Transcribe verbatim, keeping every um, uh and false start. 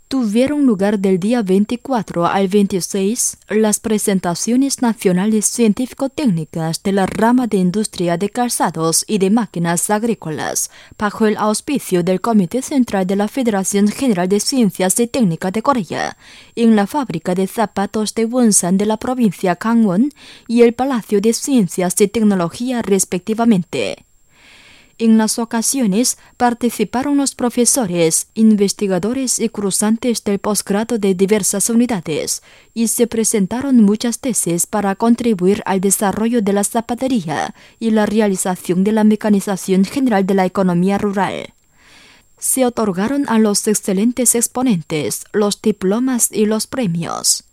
Tuvieron lugar del día veinticuatro al veintiséis las presentaciones nacionales científico-técnicas de la rama de industria de calzados y de máquinas agrícolas, bajo el auspicio del Comité Central de la Federación General de Ciencias y Técnica de Corea, en la fábrica de zapatos de Wonsan de la provincia Gangwon y el Palacio de Ciencias y Tecnología respectivamente. En las ocasiones participaron los profesores, investigadores y cursantes del posgrado de diversas unidades, y se presentaron muchas tesis para contribuir al desarrollo de la zapatería y la realización de la mecanización general de la economía rural. Se otorgaron a los excelentes exponentes los diplomas y los premios.